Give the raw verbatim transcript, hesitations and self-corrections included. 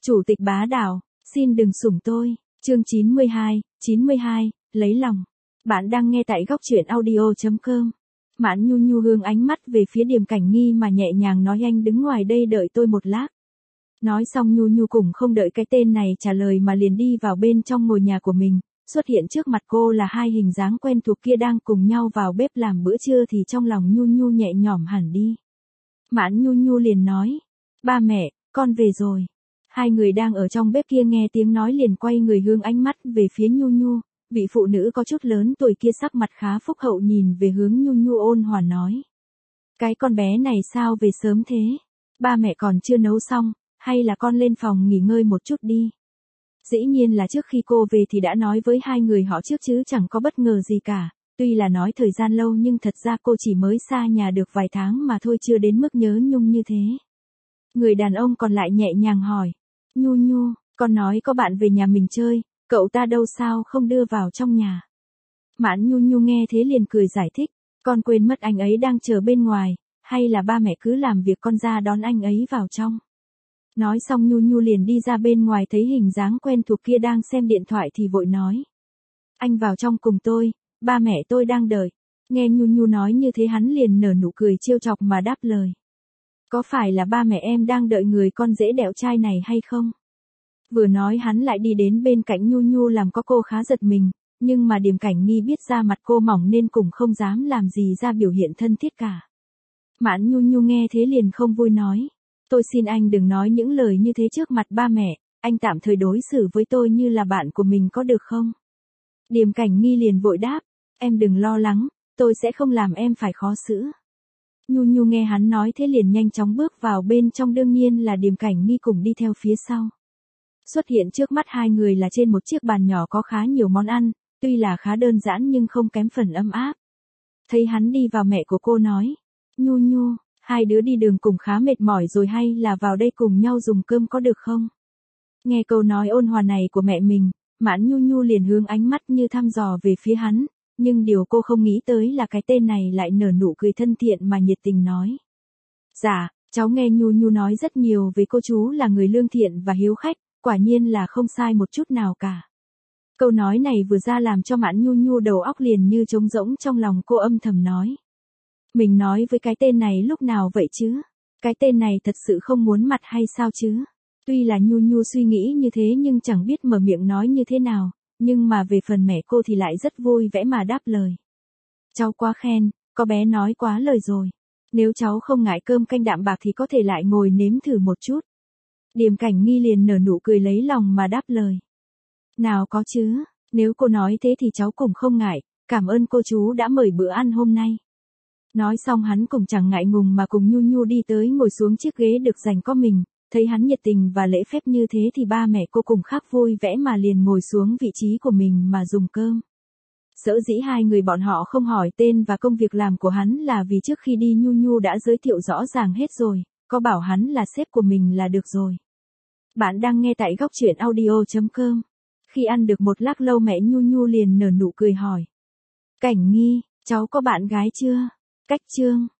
Chủ tịch bá đạo, xin đừng sủng tôi. Chương chín mươi hai, chín mươi hai, lấy lòng. Bạn đang nghe tại góc truyện audio chấm com. Mãn Nhu Nhu hướng ánh mắt về phía Điềm Cảnh Nghi mà nhẹ nhàng nói, anh đứng ngoài đây đợi tôi một lát. Nói xong Nhu Nhu cũng không đợi cái tên này trả lời mà liền đi vào bên trong ngôi nhà của mình. Xuất hiện trước mặt cô là hai hình dáng quen thuộc kia đang cùng nhau vào bếp làm bữa trưa thì trong lòng Nhu Nhu nhẹ nhõm hẳn đi. Mãn Nhu Nhu liền nói, ba mẹ, con về rồi. Hai người đang ở trong bếp kia nghe tiếng nói liền quay người hướng ánh mắt về phía Nhu Nhu. Vị phụ nữ có chút lớn tuổi kia sắc mặt khá phúc hậu nhìn về hướng Nhu Nhu ôn hòa nói. Cái con bé này sao về sớm thế? Ba mẹ còn chưa nấu xong, hay là con lên phòng nghỉ ngơi một chút đi. Dĩ nhiên là trước khi cô về thì đã nói với hai người họ trước chứ chẳng có bất ngờ gì cả. Tuy là nói thời gian lâu nhưng thật ra cô chỉ mới xa nhà được vài tháng mà thôi, chưa đến mức nhớ nhung như thế. Người đàn ông còn lại nhẹ nhàng hỏi. Nhu Nhu, con nói có bạn về nhà mình chơi, cậu ta đâu sao không đưa vào trong nhà. Mãn Nhu Nhu nghe thế liền cười giải thích, con quên mất anh ấy đang chờ bên ngoài, hay là ba mẹ cứ làm việc con ra đón anh ấy vào trong. Nói xong Nhu Nhu liền đi ra bên ngoài thấy hình dáng quen thuộc kia đang xem điện thoại thì vội nói. Anh vào trong cùng tôi, ba mẹ tôi đang đợi. Nghe Nhu Nhu nói như thế hắn liền nở nụ cười trêu chọc mà đáp lời. Có phải là ba mẹ em đang đợi người con dễ đẹo trai này hay không? Vừa nói hắn lại đi đến bên cạnh Nhu Nhu làm có cô khá giật mình, nhưng mà Điềm Cảnh Nghi biết da mặt cô mỏng nên cũng không dám làm gì ra biểu hiện thân thiết cả. Mãn Nhu Nhu nghe thế liền không vui nói. Tôi xin anh đừng nói những lời như thế trước mặt ba mẹ, anh tạm thời đối xử với tôi như là bạn của mình có được không? Điềm Cảnh Nghi liền vội đáp, em đừng lo lắng, tôi sẽ không làm em phải khó xử. Nhu Nhu nghe hắn nói thế liền nhanh chóng bước vào bên trong, đương nhiên là Điềm Cảnh Nghi cùng đi theo phía sau. Xuất hiện trước mắt hai người là trên một chiếc bàn nhỏ có khá nhiều món ăn, tuy là khá đơn giản nhưng không kém phần ấm áp. Thấy hắn đi vào mẹ của cô nói, Nhu Nhu, hai đứa đi đường cùng khá mệt mỏi rồi, hay là vào đây cùng nhau dùng cơm có được không? Nghe câu nói ôn hòa này của mẹ mình, Mãn Nhu Nhu liền hướng ánh mắt như thăm dò về phía hắn, nhưng điều cô không nghĩ tới là cái tên này lại nở nụ cười thân thiện mà nhiệt tình nói. Dạ, cháu nghe Nhu Nhu nói rất nhiều về cô chú là người lương thiện và hiếu khách, quả nhiên là không sai một chút nào cả. Câu nói này vừa ra làm cho Mãn Nhu Nhu đầu óc liền như trống rỗng, trong lòng cô âm thầm nói. Mình nói với cái tên này lúc nào vậy chứ? Cái tên này thật sự không muốn mặt hay sao chứ? Tuy là Nhu Nhu suy nghĩ như thế nhưng chẳng biết mở miệng nói như thế nào, nhưng mà về phần mẹ cô thì lại rất vui vẻ mà đáp lời. Cháu quá khen, có bé nói quá lời rồi. Nếu cháu không ngại cơm canh đạm bạc thì có thể lại ngồi nếm thử một chút. Điềm Cảnh Nghi liền nở nụ cười lấy lòng mà đáp lời. Nào có chứ, nếu cô nói thế thì cháu cũng không ngại, cảm ơn cô chú đã mời bữa ăn hôm nay. Nói xong hắn cũng chẳng ngại ngùng mà cùng Nhu Nhu đi tới ngồi xuống chiếc ghế được dành có mình, thấy hắn nhiệt tình và lễ phép như thế thì ba mẹ cô cùng khác vui vẻ mà liền ngồi xuống vị trí của mình mà dùng cơm. Sở dĩ hai người bọn họ không hỏi tên và công việc làm của hắn là vì trước khi đi Nhu Nhu đã giới thiệu rõ ràng hết rồi, có bảo hắn là sếp của mình là được rồi. Bạn đang nghe tại góc truyện audio chấm com. Khi ăn được một lát lâu mẹ Nhu Nhu liền nở nụ cười hỏi. Cảnh Nghi, cháu có bạn gái chưa? Cách Trương,